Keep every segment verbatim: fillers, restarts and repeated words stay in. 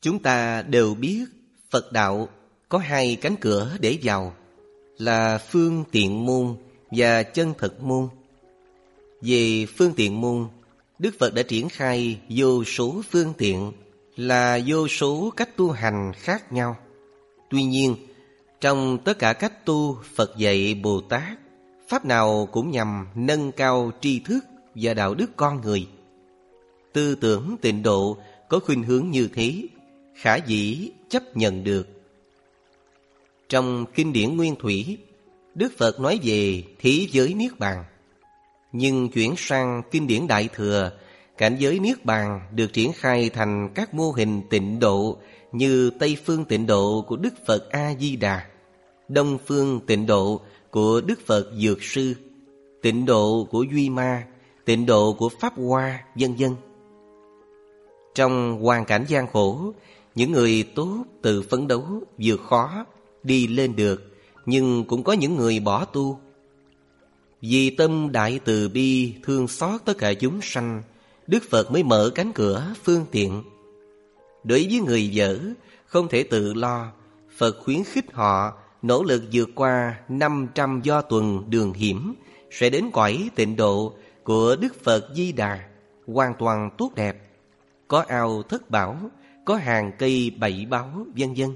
Chúng ta đều biết Phật đạo có hai cánh cửa để vào, là phương tiện môn và chân thực môn. Về phương tiện môn, Đức Phật đã triển khai vô số phương tiện, là vô số cách tu hành khác nhau. Tuy nhiên, trong tất cả cách tu Phật dạy Bồ Tát, pháp nào cũng nhằm nâng cao tri thức và đạo đức con người. Tư tưởng tịnh độ có khuynh hướng như thế, khả dĩ chấp nhận được. Trong kinh điển Nguyên Thủy, Đức Phật nói về thế giới Niết Bàn. Nhưng chuyển sang kinh điển Đại Thừa, cảnh giới Niết Bàn được triển khai thành các mô hình tịnh độ như Tây phương tịnh độ của Đức Phật A-di-đà, Đông phương tịnh độ của Đức Phật Dược Sư, tịnh độ của Duy Ma, tịnh độ của Pháp Hoa, vân vân. Trong hoàn cảnh gian khổ, những người tốt tự phấn đấu vượt khó đi lên được, nhưng cũng có những người bỏ tu. Vì tâm đại từ bi thương xót tất cả chúng sanh, Đức Phật mới mở cánh cửa phương tiện. Đối với người dở, không thể tự lo, Phật khuyến khích họ nỗ lực vượt qua năm trăm do tuần đường hiểm, sẽ đến cõi tịnh độ của Đức Phật Di Đà, hoàn toàn tốt đẹp. Có ao thất bảo, có hàng cây bảy báu, vân vân.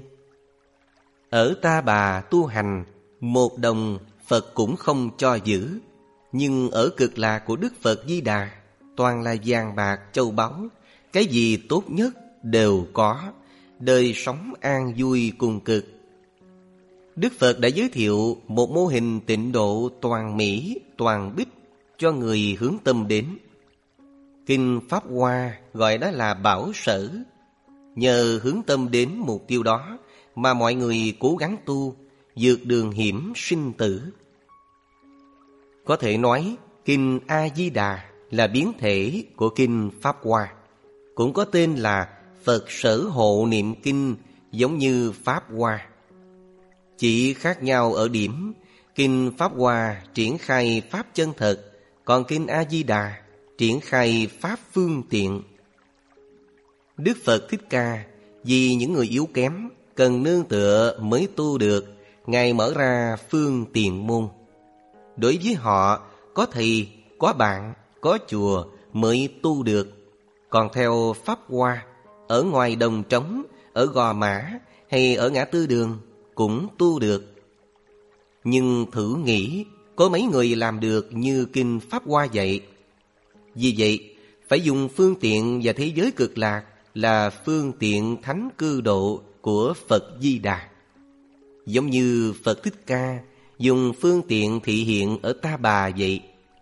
Ở Ta Bà tu hành, một đồng Phật cũng không cho giữ. Nhưng ở Cực Lạc của Đức Phật Di Đà, toàn là vàng bạc châu báu, cái gì tốt nhất đều có, đời sống an vui cùng cực. Đức Phật đã giới thiệu một mô hình tịnh độ toàn mỹ, toàn bích cho người hướng tâm đến. Kinh Pháp Hoa gọi đó là bảo sở. Nhờ hướng tâm đến mục tiêu đó mà mọi người cố gắng tu, vượt đường hiểm sinh tử. Có thể nói Kinh A-di-đà là biến thể của Kinh Pháp Hoa, cũng có tên là Phật Sở Hộ Niệm Kinh, giống như Pháp Hoa. Chỉ khác nhau ở điểm, Kinh Pháp Hoa triển khai Pháp chân thật, còn Kinh A-di-đà triển khai Pháp phương tiện. Đức Phật Thích Ca vì những người yếu kém, cần nương tựa mới tu được, Ngài mở ra phương tiện môn. Đối với họ, có thầy, có bạn, có chùa mới tu được. Còn theo Pháp Hoa, ở ngoài đồng trống, ở Gò Mã hay ở ngã tư đường cũng tu được. Nhưng thử nghĩ, có mấy người làm được như Kinh Pháp Hoa dạy. Vì vậy, phải dùng phương tiện và thế giới Cực Lạc là phương tiện thánh cư độ của Phật Di Đà. Giống như Phật Thích Ca dùng phương tiện thị hiện ở Ta Bà vậy.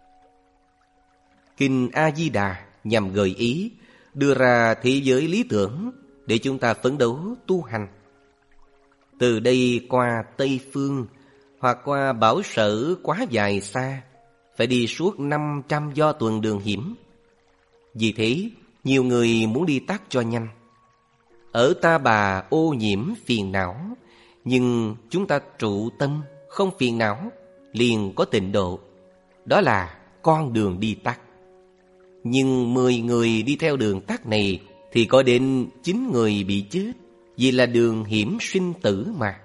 Kinh A-di-đà nhằm gợi ý, đưa ra thế giới lý tưởng để chúng ta phấn đấu tu hành. Từ đây qua Tây Phương hoặc qua Bảo Sở quá dài xa, phải đi suốt năm trăm do tuần đường hiểm. Vì thế, nhiều người muốn đi tắt cho nhanh. Ở Ta Bà ô nhiễm phiền não, nhưng chúng ta trụ tâm không phiền não, liền có tịnh độ. Đó là con đường đi tắt. Nhưng mười người đi theo đường tắt này thì có đến chín người bị chết, vì là đường hiểm sinh tử mà.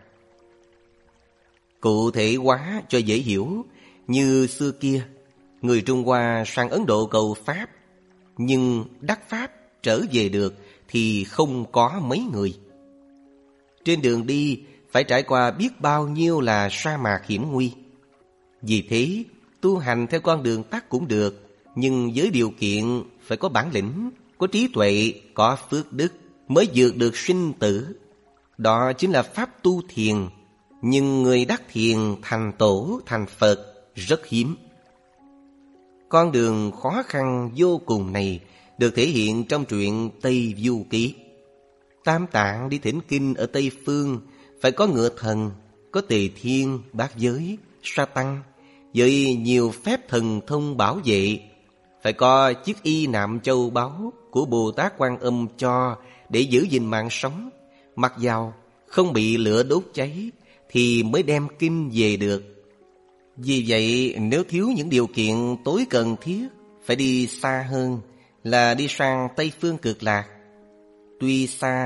Cụ thể hóa cho dễ hiểu, như xưa kia, người Trung Hoa sang Ấn Độ cầu Pháp, nhưng đắc Pháp trở về được thì không có mấy người. Trên đường đi phải trải qua biết bao nhiêu là sa mạc hiểm nguy. Vì thế, tu hành theo con đường tắt cũng được, nhưng với điều kiện phải có bản lĩnh, có trí tuệ, có phước đức mới vượt được sinh tử. Đó chính là pháp tu thiền. Nhưng người đắc thiền thành tổ thành Phật rất hiếm. Con đường khó khăn vô cùng này được thể hiện trong truyện Tây Du Ký. Tam Tạng đi thỉnh kinh ở Tây Phương phải có ngựa thần, có Tề Thiên, Bát Giới, Sa Tăng với nhiều phép thần thông bảo vệ. Phải có chiếc y nạm châu báu của Bồ Tát Quan Âm cho để giữ gìn mạng sống. Mặc dầu không bị lửa đốt cháy thì mới đem kinh về được. Vì vậy, nếu thiếu những điều kiện tối cần thiết, phải đi xa hơn là đi sang Tây Phương Cực Lạc. Tuy xa,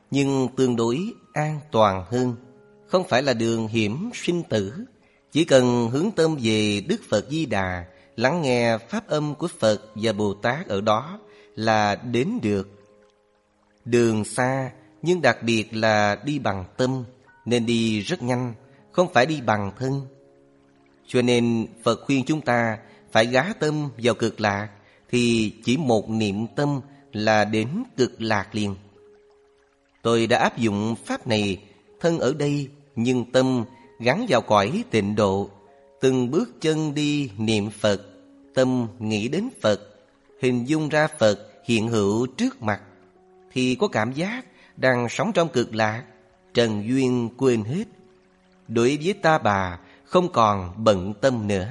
nhưng tương đối an toàn hơn, không phải là đường hiểm sinh tử. Chỉ cần hướng tâm về Đức Phật Di Đà, lắng nghe pháp âm của Phật và Bồ Tát ở đó là đến được. Đường xa, nhưng đặc biệt là đi bằng tâm, nên đi rất nhanh, không phải đi bằng thân. Cho nên Phật khuyên chúng ta phải gá tâm vào cực lạc, thì chỉ một niệm tâm là đến cực lạc liền. Tôi đã áp dụng pháp này, thân ở đây nhưng tâm gắn vào cõi tịnh độ, từng bước chân đi niệm Phật, tâm nghĩ đến Phật, hình dung ra Phật hiện hữu trước mặt, thì có cảm giác đang sống trong cực lạc, trần duyên quên hết. Đối với ta bà không còn bận tâm nữa.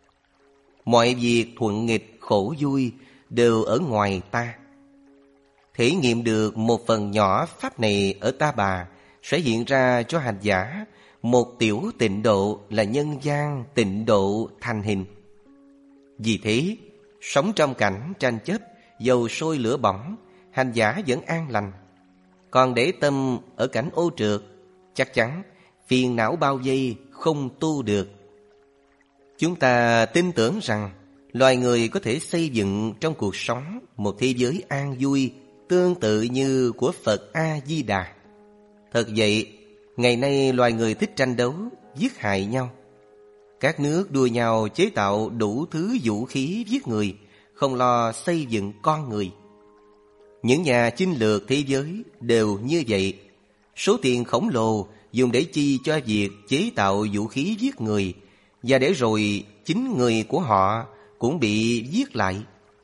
Mọi việc thuận nghịch khổ vui đều ở ngoài ta. Thể nghiệm được một phần nhỏ pháp này ở ta bà sẽ hiện ra cho hành giả một tiểu tịnh độ là nhân gian tịnh độ thành hình. Vì thế, sống trong cảnh tranh chấp, dầu sôi lửa bỏng, hành giả vẫn an lành. Còn để tâm ở cảnh ô trượt, chắc chắn phiền não bao vây không tu được. Chúng ta tin tưởng rằng loài người có thể xây dựng trong cuộc sống một thế giới an vui tương tự như của Phật A-di-đà. Thật vậy, ngày nay loài người thích tranh đấu, giết hại nhau. Các nước đua nhau chế tạo đủ thứ vũ khí giết người, không lo xây dựng con người. Những nhà chinh lược thế giới đều như vậy. Số tiền khổng lồ dùng để chi cho việc chế tạo vũ khí giết người, và để rồi chính người của họ cũng bị giết lại.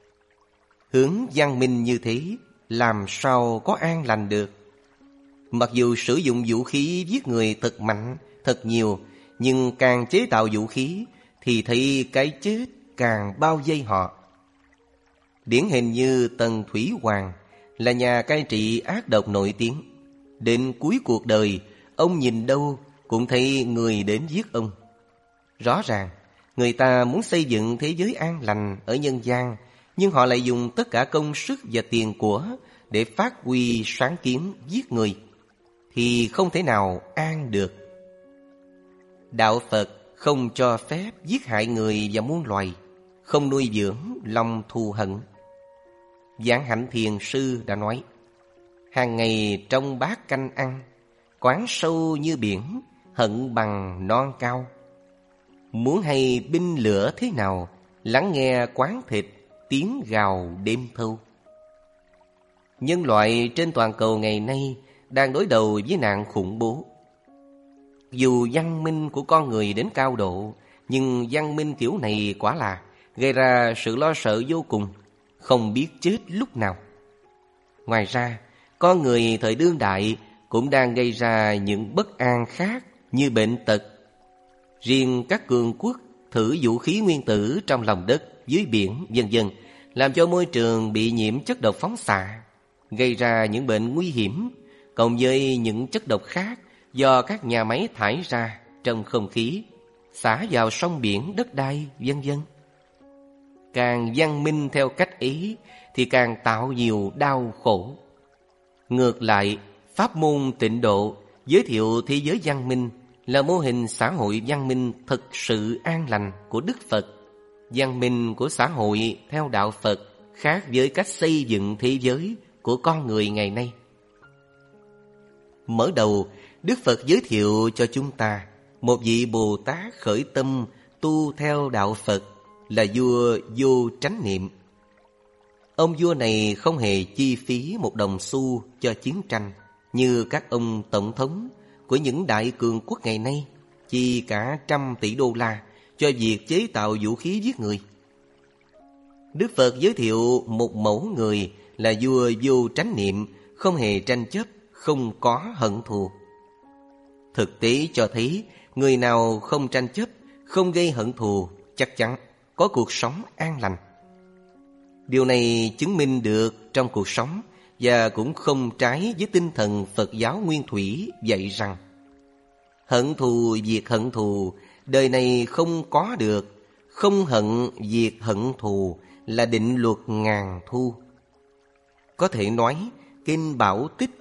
Hướng văn minh như thế làm sao có an lành được? Mặc dù sử dụng vũ khí giết người thật mạnh, thật nhiều, nhưng càng chế tạo vũ khí thì thấy cái chết càng bao vây họ. Điển hình như Tần Thủy Hoàng là nhà cai trị ác độc nổi tiếng. Đến cuối cuộc đời, ông nhìn đâu cũng thấy người đến giết ông. Rõ ràng, người ta muốn xây dựng thế giới an lành ở nhân gian, nhưng họ lại dùng tất cả công sức và tiền của để phát huy sáng kiến giết người, thì không thể nào an được. Đạo Phật không cho phép giết hại người và muôn loài, không nuôi dưỡng lòng thù hận. Giảng Hạnh Thiền Sư đã nói, hàng ngày trong bát canh ăn, quán sâu như biển, hận bằng non cao. Muốn hay binh lửa thế nào, lắng nghe quán thịt, tiếng gào đêm thâu. Nhân loại trên toàn cầu ngày nay đang đối đầu với nạn khủng bố. Dù văn minh của con người đến cao độ, nhưng văn minh kiểu này quả là gây ra sự lo sợ vô cùng, không biết chết lúc nào. Ngoài ra, con người thời đương đại cũng đang gây ra những bất an khác như bệnh tật. Riêng các cường quốc thử vũ khí nguyên tử trong lòng đất, dưới biển, vân vân, làm cho môi trường bị nhiễm chất độc phóng xạ, gây ra những bệnh nguy hiểm, cộng với những chất độc khác do các nhà máy thải ra trong không khí, xả vào sông biển, đất đai, vân vân. Càng văn minh theo cách ấy thì càng tạo nhiều đau khổ. Ngược lại, pháp môn tịnh độ giới thiệu thế giới văn minh là mô hình xã hội văn minh thực sự an lành của Đức Phật. Văn minh của xã hội theo đạo Phật khác với cách xây dựng thế giới của con người ngày nay. Mở đầu, Đức Phật giới thiệu cho chúng ta một vị Bồ Tát khởi tâm tu theo đạo Phật là vua Vô Chánh Niệm. Ông vua này không hề chi phí một đồng xu cho chiến tranh như các ông tổng thống của những đại cường quốc ngày nay chi cả trăm tỷ đô la cho việc chế tạo vũ khí giết người. Đức Phật giới thiệu một mẫu người là vua Vô Chánh Niệm, không hề tranh chấp, không có hận thù. Thực tế cho thấy người nào không tranh chấp, không gây hận thù chắc chắn có cuộc sống an lành. Điều này chứng minh được trong cuộc sống và cũng không trái với tinh thần Phật giáo nguyên thủy dạy rằng hận thù diệt hận thù đời này không có được, không hận diệt hận thù là định luật ngàn thu. Có thể nói kinh Bảo Tích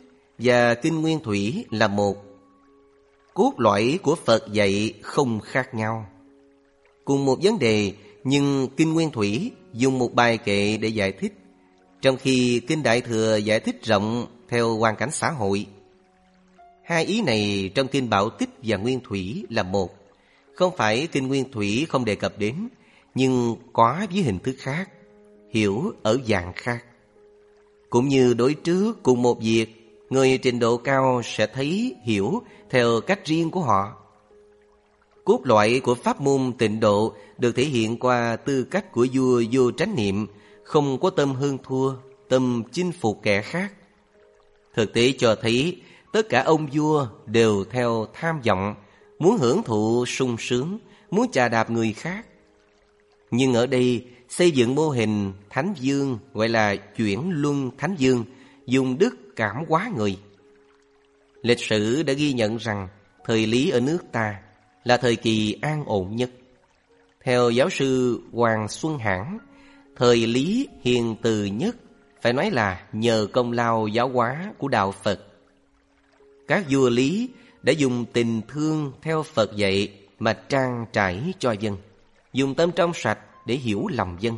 và kinh nguyên thủy là một. Cốt lõi của Phật dạy không khác nhau. Cùng một vấn đề, nhưng kinh nguyên thủy dùng một bài kệ để giải thích, trong khi kinh Đại Thừa giải thích rộng theo hoàn cảnh xã hội. Hai ý này trong kinh Bảo Tích và Nguyên Thủy là một. Không phải kinh Nguyên Thủy không đề cập đến, nhưng có với hình thức khác, hiểu ở dạng khác. Cũng như đối trước cùng một việc, người trình độ cao sẽ thấy, hiểu theo cách riêng của họ. Cốt lõi của pháp môn tịnh độ được thể hiện qua tư cách của vua vô tránh niệm, không có tâm hơn thua, tâm chinh phục kẻ khác. Thực tế cho thấy tất cả ông vua đều theo tham vọng, muốn hưởng thụ sung sướng, muốn chà đạp người khác. Nhưng ở đây xây dựng mô hình Thánh Dương gọi là chuyển luân Thánh Dương, dùng đức cảm hóa người. Lịch sử đã ghi nhận rằng thời Lý ở nước ta là thời kỳ an ổn nhất. Theo giáo sư Hoàng Xuân Hãn, thời Lý hiền từ nhất phải nói là nhờ công lao giáo hóa của đạo Phật. Các vua Lý đã dùng tình thương theo Phật dạy mà trang trải cho dân, dùng tâm trong sạch để hiểu lòng dân.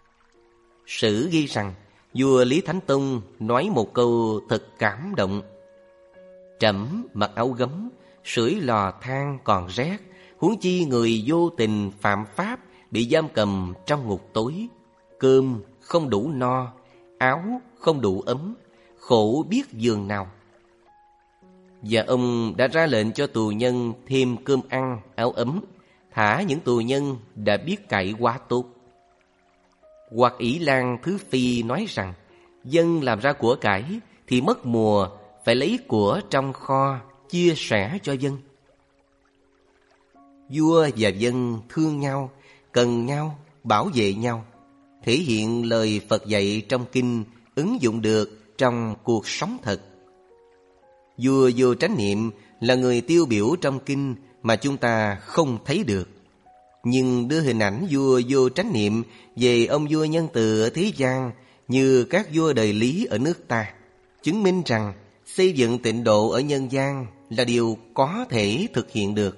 Sử ghi rằng vua Lý Thánh Tông nói một câu thật cảm động: trẫm mặc áo gấm, sưởi lò than còn rét, huống chi người vô tình phạm pháp bị giam cầm trong ngục tối, cơm không đủ no, áo không đủ ấm, khổ biết giường nào. Và ông đã ra lệnh cho tù nhân thêm cơm ăn, áo ấm, thả những tù nhân đã biết cải quá tốt. Hoặc Ỷ Lan Thứ Phi nói rằng dân làm ra của cải thì mất mùa, phải lấy của trong kho chia sẻ cho dân. Vua và dân thương nhau, cần nhau, bảo vệ nhau, thể hiện lời Phật dạy trong kinh ứng dụng được trong cuộc sống thật. Vua vô tránh niệm là người tiêu biểu trong kinh mà chúng ta không thấy được, nhưng đưa hình ảnh vua vô tránh niệm về ông vua nhân từ ở thế gian như các vua đời Lý ở nước ta, chứng minh rằng xây dựng tịnh độ ở nhân gian là điều có thể thực hiện được.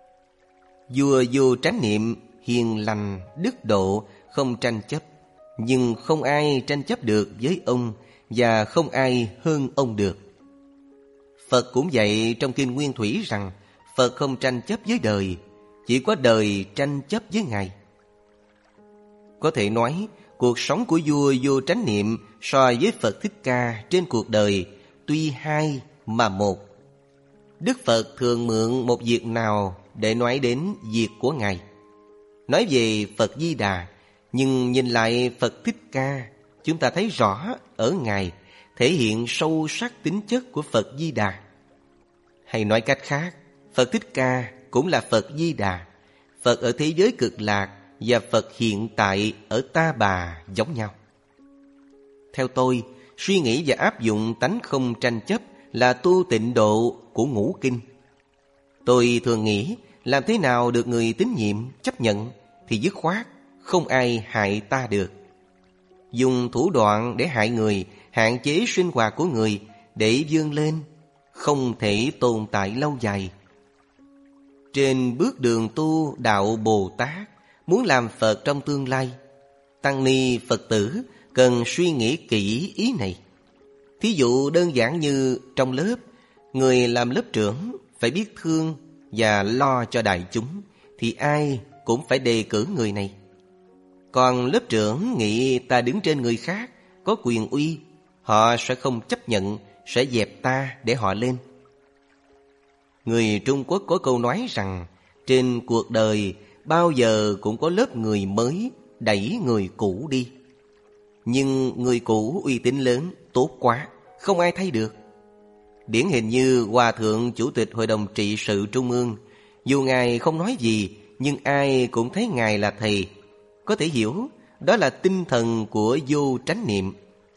Vua vô tránh niệm, hiền lành, đức độ, không tranh chấp, nhưng không ai tranh chấp được với ông và không ai hơn ông được. Phật cũng dạy trong kinh Nguyên Thủy rằng Phật không tranh chấp với đời, chỉ có đời tranh chấp với Ngài. Có thể nói, cuộc sống của vua vô tránh niệm so với Phật Thích Ca trên cuộc đời tuy hai mà một. Đức Phật thường mượn một việc nào để nói đến việc của Ngài. Nói về Phật Di Đà, nhưng nhìn lại Phật Thích Ca, chúng ta thấy rõ ở Ngài thể hiện sâu sắc tính chất của Phật Di Đà. Hay nói cách khác, Phật Thích Ca cũng là Phật Di Đà. Phật ở thế giới cực lạc và Phật hiện tại ở Ta Bà giống nhau. Theo tôi, suy nghĩ và áp dụng tánh không tranh chấp là tu tịnh độ của ngũ kinh. Tôi thường nghĩ làm thế nào được người tín nhiệm chấp nhận thì dứt khoát không ai hại ta được. Dùng thủ đoạn để hại người, hạn chế sinh hoạt của người để vươn lên, không thể tồn tại lâu dài. Trên bước đường tu đạo Bồ Tát, muốn làm Phật trong tương lai, tăng ni Phật tử cần suy nghĩ kỹ ý này. Thí dụ đơn giản như trong lớp, người làm lớp trưởng phải biết thương và lo cho đại chúng, thì ai cũng phải đề cử người này. Còn lớp trưởng nghĩ ta đứng trên người khác, có quyền uy, họ sẽ không chấp nhận, sẽ dẹp ta để họ lên. Người Trung Quốc có câu nói rằng trên cuộc đời bao giờ cũng có lớp người mới đẩy người cũ đi. Nhưng người cũ uy tín lớn, tốt quá, không ai thay được. Điển hình như Hòa Thượng Chủ tịch Hội đồng Trị sự Trung ương, dù Ngài không nói gì, nhưng ai cũng thấy Ngài là thầy. Có thể hiểu, đó là tinh thần của vô tránh niệm.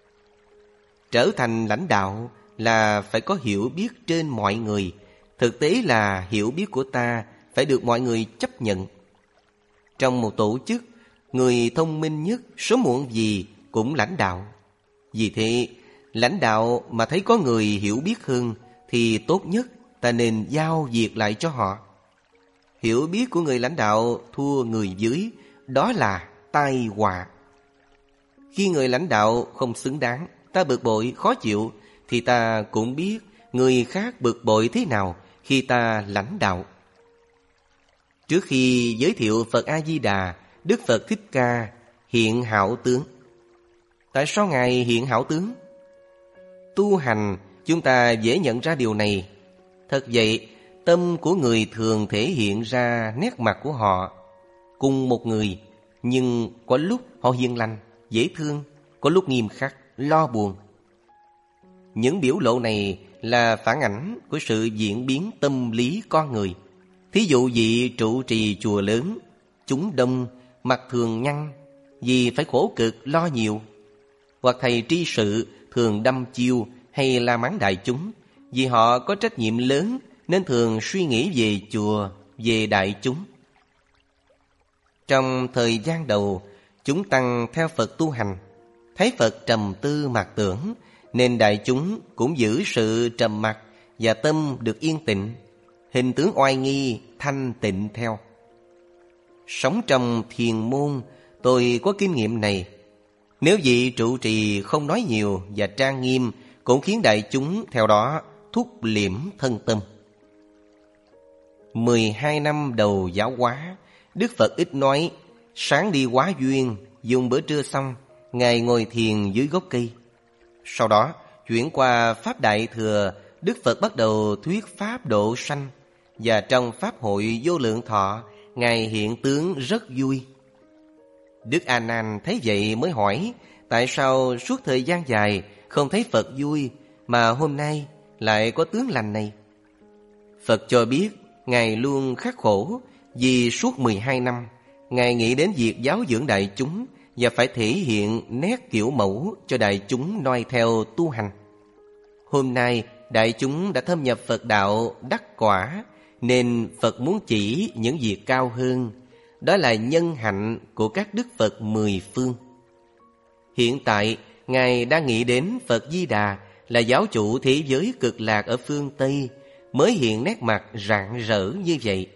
Trở thành lãnh đạo là phải có hiểu biết trên mọi người. Thực tế là hiểu biết của ta phải được mọi người chấp nhận. Trong một tổ chức, người thông minh nhất sớm muộn gì cũng lãnh đạo. Vì thế, Lãnh đạo mà thấy có người hiểu biết hơn thì tốt nhất ta nên giao việc lại cho họ. Hiểu biết của người lãnh đạo thua người dưới, đó là tai họa. Khi người lãnh đạo không xứng đáng, ta bực bội, khó chịu, thì ta cũng biết người khác bực bội thế nào khi ta lãnh đạo. Trước khi giới thiệu Phật A-di-đà, Đức Phật Thích Ca hiện hảo tướng. Tại sao Ngài hiện hảo tướng? Tu hành, chúng ta dễ nhận ra điều này. Thật vậy, tâm của người thường thể hiện ra nét mặt của họ. Cùng một người, nhưng có lúc họ hiền lành, dễ thương, có lúc nghiêm khắc, lo buồn. Những biểu lộ này là phản ảnh của sự diễn biến tâm lý con người. Thí dụ vị trụ trì chùa lớn, chúng đông, mặt thường nhăn, vì phải khổ cực lo nhiều. Hoặc thầy tri sự thường đâm chiêu hay la mắng đại chúng, vì họ có trách nhiệm lớn nên thường suy nghĩ về chùa, về đại chúng. Trong thời gian đầu, chúng tăng theo Phật tu hành, thấy Phật trầm tư mạc tưởng, nên đại chúng cũng giữ sự trầm mặc và tâm được yên tịnh, hình tướng oai nghi, thanh tịnh theo. Sống trong thiền môn, tôi có kinh nghiệm này. Nếu vị trụ trì không nói nhiều và trang nghiêm, cũng khiến đại chúng theo đó thúc liễm thân tâm. Mười hai năm đầu giáo hóa, Đức Phật ít nói, sáng đi hóa duyên, dùng bữa trưa xong, Ngài ngồi thiền dưới gốc cây. Sau đó, chuyển qua Pháp Đại Thừa, Đức Phật bắt đầu thuyết Pháp độ sanh, và trong Pháp hội Vô Lượng Thọ, Ngài hiện tướng rất vui. Đức A Nan thấy vậy mới hỏi, tại sao suốt thời gian dài không thấy Phật vui, mà hôm nay lại có tướng lành này? Phật cho biết, Ngài luôn khắc khổ, vì suốt mười hai năm, Ngài nghĩ đến việc giáo dưỡng đại chúng và phải thể hiện nét kiểu mẫu cho đại chúng noi theo tu hành. Hôm nay, đại chúng đã thâm nhập Phật đạo đắc quả, nên Phật muốn chỉ những việc cao hơn. Đó là nhân hạnh của các Đức Phật mười phương. Hiện tại, Ngài đang nghĩ đến Phật Di Đà là giáo chủ thế giới cực lạc ở phương Tây, mới hiện nét mặt rạng rỡ như vậy.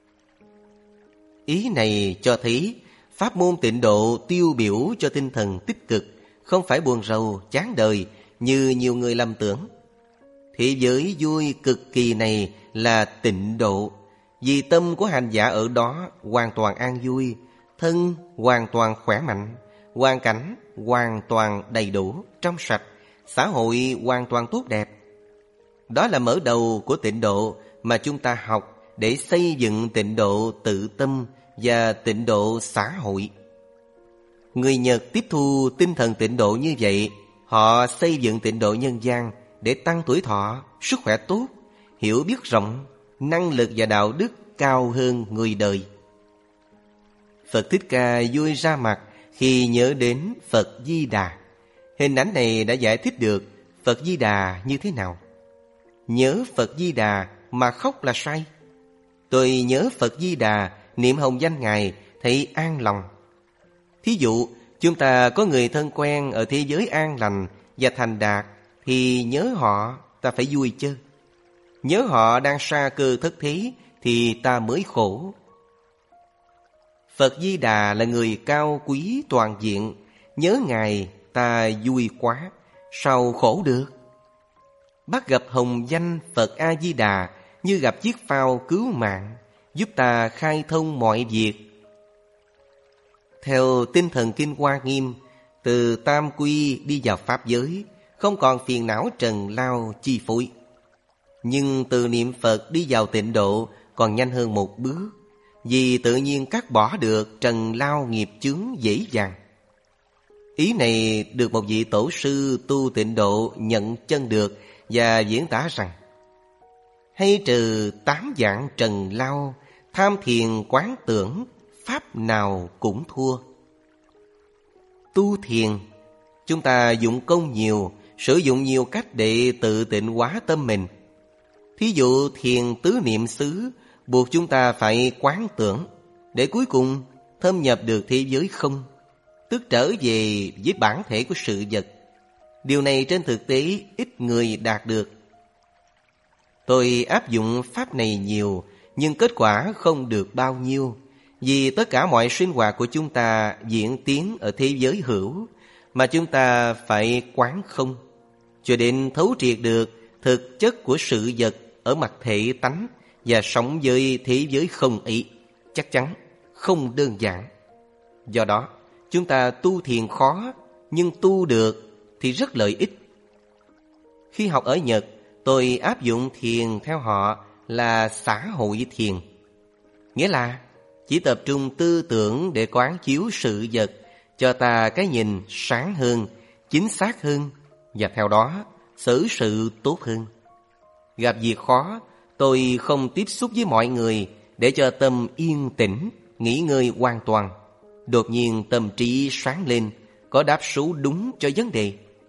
Ý này cho thấy pháp môn tịnh độ tiêu biểu cho tinh thần tích cực, không phải buồn rầu, chán đời như nhiều người lầm tưởng. Thế giới vui cực kỳ này là tịnh độ, vì tâm của hành giả ở đó hoàn toàn an vui, thân hoàn toàn khỏe mạnh, hoàn cảnh hoàn toàn đầy đủ, trong sạch, xã hội hoàn toàn tốt đẹp. Đó là mở đầu của tịnh độ mà chúng ta học để xây dựng tịnh độ tự tâm và tịnh độ xã hội. Người Nhật tiếp thu tinh thần tịnh độ như vậy, họ xây dựng tịnh độ nhân gian để tăng tuổi thọ, sức khỏe tốt, hiểu biết rộng, năng lực và đạo đức cao hơn người đời. Phật Thích Ca vui ra mặt khi nhớ đến Phật Di Đà. Hình ảnh này đã giải thích được Phật Di Đà như thế nào. Nhớ Phật Di Đà mà khóc là sai. Tôi nhớ Phật Di Đà, niệm hồng danh Ngài, thấy an lòng. Thí dụ, chúng ta có người thân quen ở thế giới an lành và thành đạt, thì nhớ họ ta phải vui chứ. Nhớ họ đang sa cơ thất thế thì ta mới khổ. Phật Di Đà là người cao quý toàn diện, nhớ Ngài ta vui quá, sao khổ được? Bắt gặp hồng danh Phật A-di-đà như gặp chiếc phao cứu mạng, giúp ta khai thông mọi việc. Theo tinh thần Kinh Hoa Nghiêm, từ tam quy đi vào pháp giới, không còn phiền não trần lao chi phối. Nhưng từ niệm Phật đi vào tịnh độ còn nhanh hơn một bước, vì tự nhiên cắt bỏ được trần lao nghiệp chướng dễ dàng. Ý này được một vị tổ sư tu tịnh độ nhận chân được và diễn tả rằng: hay trừ tám dạng trần lao, tham thiền quán tưởng, pháp nào cũng thua. Tu thiền, chúng ta dụng công nhiều, sử dụng nhiều cách để tự tịnh hóa tâm mình. Thí dụ thiền tứ niệm xứ buộc chúng ta phải quán tưởng, để cuối cùng thâm nhập được thế giới không, tức trở về với bản thể của sự vật. Điều này trên thực tế ít người đạt được. Tôi áp dụng pháp này nhiều, nhưng kết quả không được bao nhiêu. Vì tất cả mọi sinh hoạt của chúng ta diễn tiến ở thế giới hữu, mà chúng ta phải quán không, cho đến thấu triệt được thực chất của sự vật ở mặt thể tánh và sống với thế giới không ấy, chắc chắn không đơn giản. Do đó, chúng ta tu thiền khó, nhưng tu được thì rất lợi ích. Khi học ở Nhật, tôi áp dụng thiền theo họ là xã hội thiền. Nghĩa là chỉ tập trung tư tưởng để quán chiếu sự vật, cho ta cái nhìn sáng hơn, chính xác hơn, và theo đó xử sự tốt hơn. Gặp việc khó, tôi không tiếp xúc với mọi người để cho tâm yên tĩnh, nghỉ ngơi hoàn toàn. Đột nhiên tâm trí sáng lên, có đáp số đúng cho vấn đề.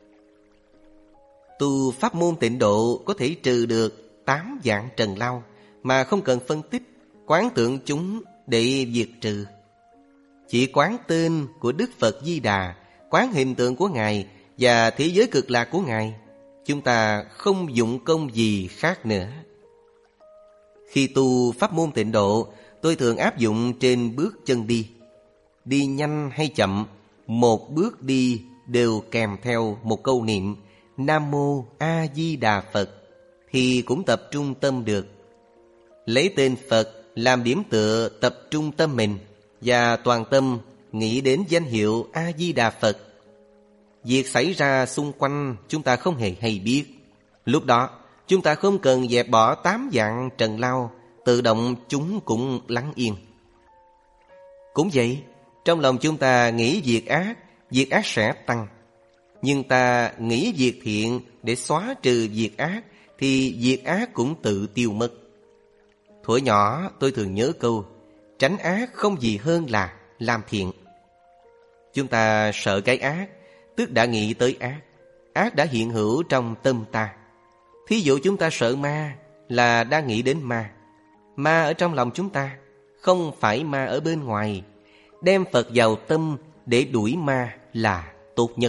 Tu pháp môn Tịnh độ có thể trừ được tám dạng trần lao mà không cần phân tích, quán tượng chúng để diệt trừ. Chỉ quán tên của Đức Phật Di Đà, quán hình tượng của Ngài và thế giới cực lạc của Ngài, chúng ta không dụng công gì khác nữa. Khi tu pháp môn Tịnh độ, tôi thường áp dụng trên bước chân đi. Đi nhanh hay chậm, một bước đi đều kèm theo một câu niệm Nam Mô A Di Đà Phật, thì cũng tập trung tâm được. Lấy tên Phật làm điểm tựa tập trung tâm mình, và toàn tâm nghĩ đến danh hiệu A Di Đà Phật. Việc xảy ra xung quanh chúng ta không hề hay biết. Lúc đó chúng ta không cần dẹp bỏ tám dạng trần lao, tự động chúng cũng lắng yên. Cũng vậy, trong lòng chúng ta nghĩ việc ác, việc ác sẽ tăng. Nhưng ta nghĩ việc thiện để xóa trừ việc ác, thì việc ác cũng tự tiêu mất. Thuở nhỏ tôi thường nhớ câu tránh ác không gì hơn là làm thiện. Chúng ta sợ cái ác, tức đã nghĩ tới ác. Ác đã hiện hữu trong tâm ta. Thí dụ chúng ta sợ ma là đang nghĩ đến ma. Ma ở trong lòng chúng ta, không phải ma ở bên ngoài. Đem Phật vào tâm để đuổi ma là tốt nhất.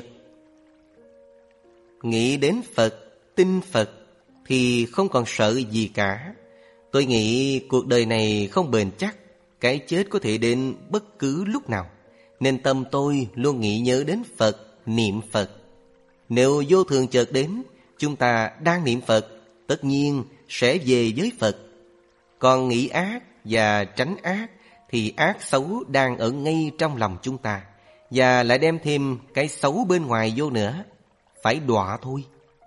Nghĩ đến Phật, tin Phật thì không còn sợ gì cả. Tôi nghĩ cuộc đời này không bền chắc, cái chết có thể đến bất cứ lúc nào, nên tâm tôi luôn nghĩ nhớ đến Phật, niệm Phật. Nếu vô thường chợt đến, chúng ta đang niệm Phật, tất nhiên sẽ về với Phật. Còn nghĩ ác và tránh ác thì ác xấu đang ở ngay trong lòng chúng ta, và lại đem thêm cái xấu bên ngoài vô nữa, phải đọa thôi.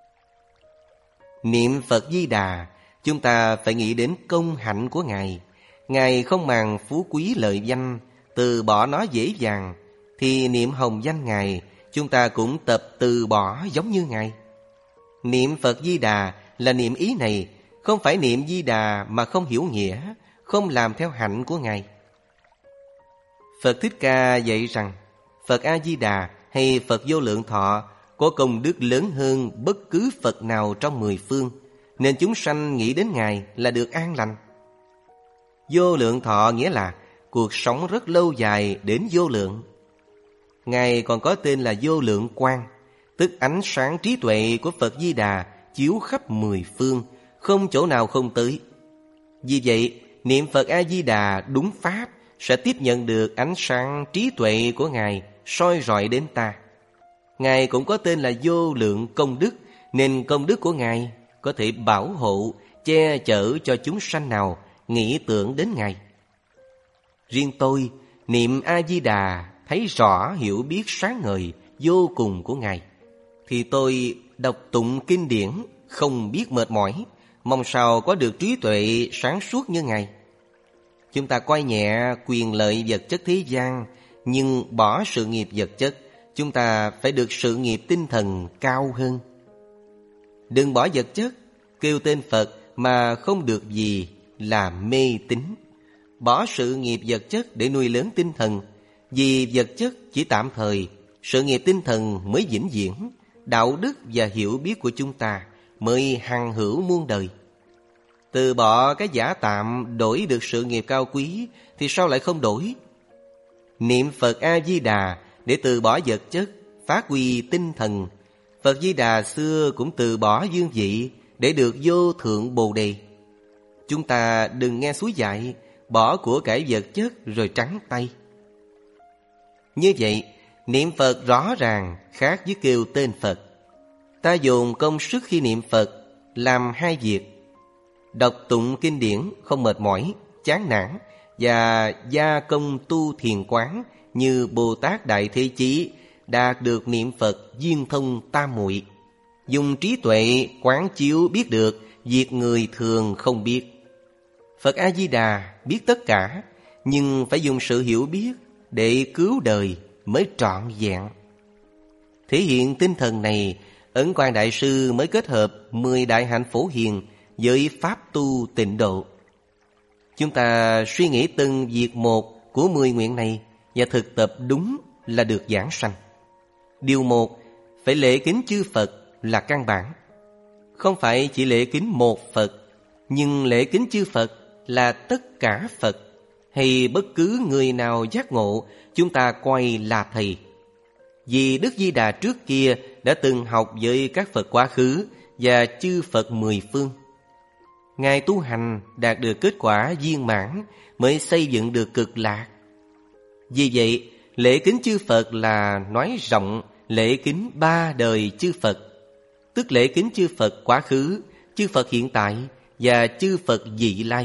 Niệm Phật Di Đà, chúng ta phải nghĩ đến công hạnh của Ngài. Ngài không màng phú quý lợi danh, từ bỏ nó dễ dàng, thì niệm hồng danh Ngài, chúng ta cũng tập từ bỏ giống như Ngài. Niệm Phật Di Đà là niệm ý này, không phải niệm Di Đà mà không hiểu nghĩa, không làm theo hạnh của Ngài. Phật Thích Ca dạy rằng Phật A-di-đà hay Phật Vô Lượng Thọ có công đức lớn hơn bất cứ Phật nào trong mười phương, nên chúng sanh nghĩ đến Ngài là được an lành. Vô lượng thọ nghĩa là cuộc sống rất lâu dài đến vô lượng. Ngài còn có tên là Vô Lượng Quang, tức ánh sáng trí tuệ của Phật Di Đà chiếu khắp mười phương, không chỗ nào không tới. Vì vậy, niệm Phật A-di-đà đúng pháp sẽ tiếp nhận được ánh sáng trí tuệ của Ngài soi rọi đến ta. Ngài cũng có tên là Vô Lượng Công Đức, nên công đức của Ngài có thể bảo hộ, che chở cho chúng sanh nào nghĩ tưởng đến Ngài. Riêng tôi, niệm A-di-đà thấy rõ hiểu biết sáng ngời vô cùng của Ngài, thì tôi đọc tụng kinh điển không biết mệt mỏi, mong sao có được trí tuệ sáng suốt như Ngài. Chúng ta coi nhẹ quyền lợi vật chất thế gian, nhưng bỏ sự nghiệp vật chất, chúng ta phải được sự nghiệp tinh thần cao hơn. Đừng bỏ vật chất, kêu tên Phật mà không được gì là mê tín. Bỏ sự nghiệp vật chất để nuôi lớn tinh thần, vì vật chất chỉ tạm thời, sự nghiệp tinh thần mới vĩnh viễn, đạo đức và hiểu biết của chúng ta mới hằng hữu muôn đời. Từ bỏ cái giả tạm đổi được sự nghiệp cao quý thì sao lại không đổi? Niệm Phật A-di-đà để từ bỏ vật chất, phát huy tinh thần, Phật Di Đà xưa cũng từ bỏ dương vị để được vô thượng Bồ Đề. Chúng ta đừng nghe suối dạy, bỏ của cải vật chất rồi trắng tay. Như vậy, niệm Phật rõ ràng khác với kêu tên Phật. Ta dồn công sức khi niệm Phật làm hai việc: đọc tụng kinh điển không mệt mỏi, chán nản, và gia công tu thiền quán như Bồ Tát Đại Thế Chí đạt được niệm Phật viên thông tam muội, dùng trí tuệ quán chiếu biết được việc người thường không biết. Phật A Di Đà biết tất cả, nhưng phải dùng sự hiểu biết để cứu đời mới trọn vẹn. Thể hiện tinh thần này, Ấn Quang Đại Sư mới kết hợp mười đại hạnh phổ hiền với pháp tu tịnh độ. Chúng ta suy nghĩ từng việc một của mười nguyện này và thực tập đúng là được giảng sanh. Điều một, phải lễ kính chư Phật là căn bản. Không phải chỉ lễ kính một Phật, nhưng lễ kính chư Phật là tất cả Phật, hay bất cứ người nào giác ngộ chúng ta coi là thầy. Vì Đức Di Đà trước kia đã từng học với các Phật quá khứ và chư Phật mười phương. Ngài tu hành đạt được kết quả viên mãn mới xây dựng được cực lạc. Vì vậy, lễ kính chư Phật là nói rộng lễ kính ba đời chư Phật, tức lễ kính chư Phật quá khứ, chư Phật hiện tại và chư Phật vị lai.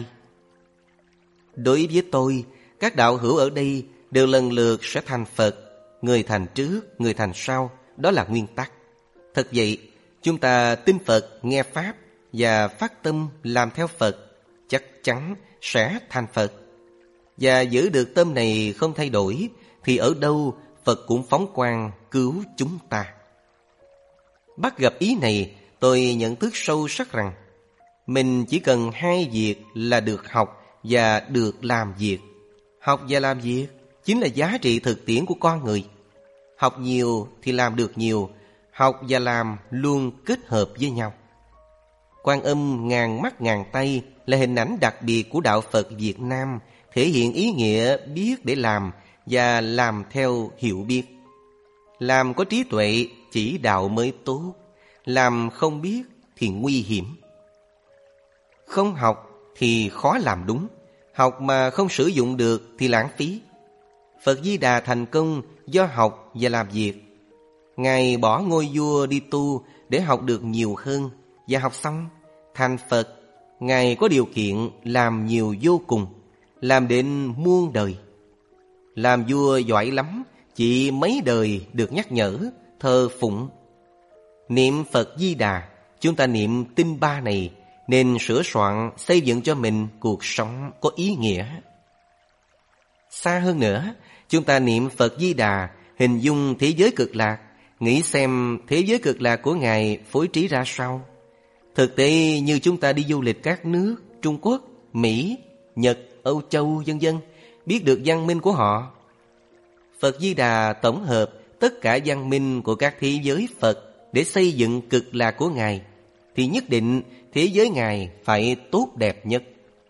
Đối với tôi, các đạo hữu ở đây đều lần lượt sẽ thành Phật, người thành trước, người thành sau, đó là nguyên tắc. Thật vậy, chúng ta tin Phật, nghe Pháp và phát tâm làm theo Phật, chắc chắn sẽ thành Phật. Và giữ được tâm này không thay đổi, thì ở đâu Phật cũng phóng quang cứu chúng ta. Bắt gặp ý này, tôi nhận thức sâu sắc rằng mình chỉ cần hai việc là được học và được làm việc. Học và làm việc chính là giá trị thực tiễn của con người. Học nhiều thì làm được nhiều, học và làm luôn kết hợp với nhau. Quan Âm ngàn mắt ngàn tay là hình ảnh đặc biệt của đạo Phật Việt Nam, thể hiện ý nghĩa biết để làm và làm theo hiểu biết. Làm có trí tuệ chỉ đạo mới tốt, làm không biết thì nguy hiểm. Không học thì khó làm đúng, học mà không sử dụng được thì lãng phí. Phật Di Đà thành công do học và làm việc. Ngài bỏ ngôi vua đi tu để học được nhiều hơn, và học xong thành Phật. Ngài có điều kiện làm nhiều vô cùng, làm đến muôn đời. Làm vua giỏi lắm, chỉ mấy đời được nhắc nhở, thờ phụng. Niệm Phật Di Đà, chúng ta niệm tinh ba này nên sửa soạn xây dựng cho mình cuộc sống có ý nghĩa. Xa hơn nữa, chúng ta niệm Phật Di Đà, hình dung thế giới cực lạc, nghĩ xem thế giới cực lạc của Ngài phối trí ra sao. Thực tế như chúng ta đi du lịch các nước Trung Quốc, Mỹ, Nhật, Âu Châu vân vân, biết được văn minh của họ. Phật Di Đà tổng hợp tất cả văn minh của các thế giới Phật để xây dựng cực lạc của Ngài, thì nhất định thế giới Ngài phải tốt đẹp nhất.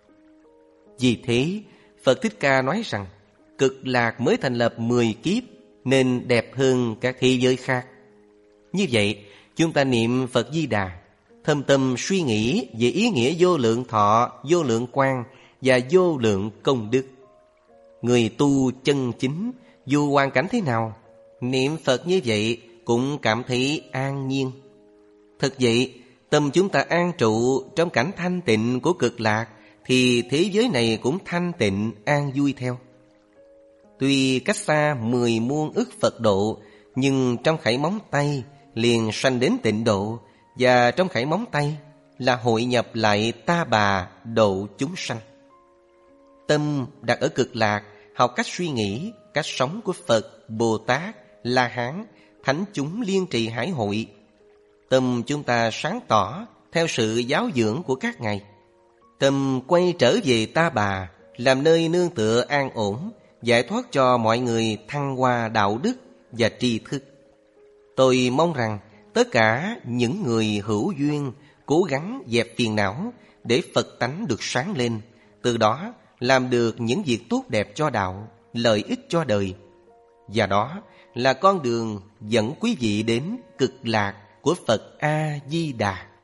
Vì thế, Phật Thích Ca nói rằng cực lạc mới thành lập mười kiếp nên đẹp hơn các thế giới khác. Như vậy, chúng ta niệm Phật Di Đà, thâm tâm suy nghĩ về ý nghĩa vô lượng thọ, vô lượng quang và vô lượng công đức. Người tu chân chính, dù hoàn cảnh thế nào, niệm Phật như vậy cũng cảm thấy an nhiên. Thật vậy, tâm chúng ta an trụ trong cảnh thanh tịnh của cực lạc, thì thế giới này cũng thanh tịnh an vui theo. Tuy cách xa mười muôn ức Phật độ, nhưng trong khẩy móng tay liền sanh đến tịnh độ, và trong khẩy móng tay là hội nhập lại Ta Bà độ chúng sanh. Tâm đặt ở cực lạc, học cách suy nghĩ, cách sống của Phật, Bồ Tát, La Hán, thánh chúng liên trì hải hội. Tâm chúng ta sáng tỏ theo sự giáo dưỡng của các ngài. Tâm quay trở về Ta Bà, làm nơi nương tựa an ổn, giải thoát cho mọi người thăng hoa đạo đức và tri thức. Tôi mong rằng tất cả những người hữu duyên cố gắng dẹp phiền não để Phật tánh được sáng lên, từ đó làm được những việc tốt đẹp cho đạo, lợi ích cho đời. Và đó là con đường dẫn quý vị đến cực lạc của Phật A-di-đà.